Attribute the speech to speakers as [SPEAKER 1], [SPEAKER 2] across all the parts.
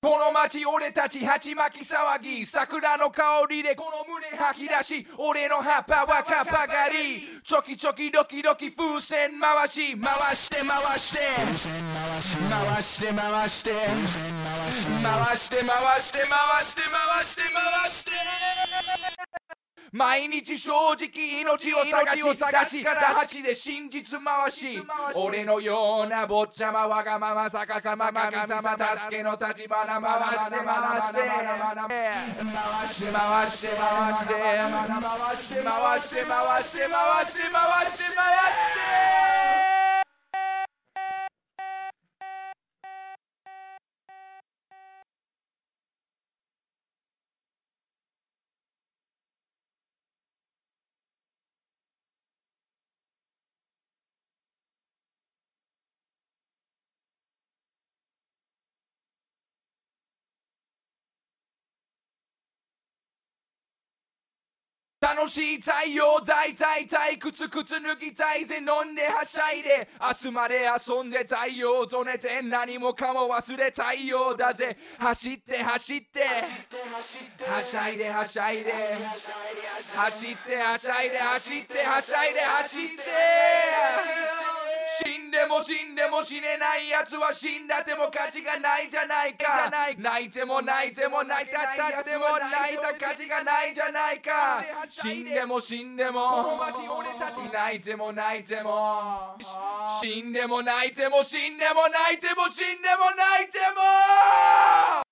[SPEAKER 1] この街俺たち鉢巻き騒ぎ、桜の香りでこの胸吐き出し、俺の葉っぱはカッパ狩り、チョキチョキドキドキ風船回し回して回して回して回して回して回して回して回して回して毎日正直命を探しから橋で真実回し、俺のような坊ちゃまわがまま逆さま神様助けの立花回して回して回して回して回して回して回して回して回して回して回して楽しい太陽大靴脱ぎたいぜ飲んではしゃいで明日まで遊んで太陽と寝て何もかも忘れ太陽だぜ走って走ってはしゃいではしゃいで走ってはしゃいで走ってはしゃいで走って死んでも死ねないやつは死んだっても価値がないじゃないか泣いても泣いても泣いたっても泣いた価値がないじゃないか死んでもこの街俺たち泣いても泣いても死んでも泣いても死んでも泣いても死んでも泣いても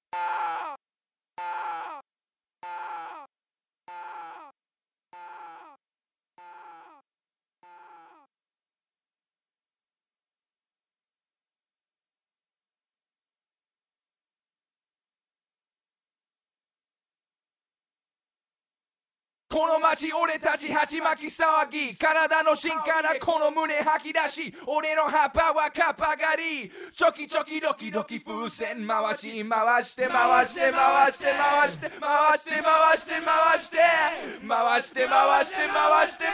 [SPEAKER 1] この街俺たち鉢巻き騒ぎ体の芯からこの胸吐き出し俺の葉っぱはカッパ狩りチョキチョキドキドキ風船回し回して回して回して回して回して回して回して回して回して回して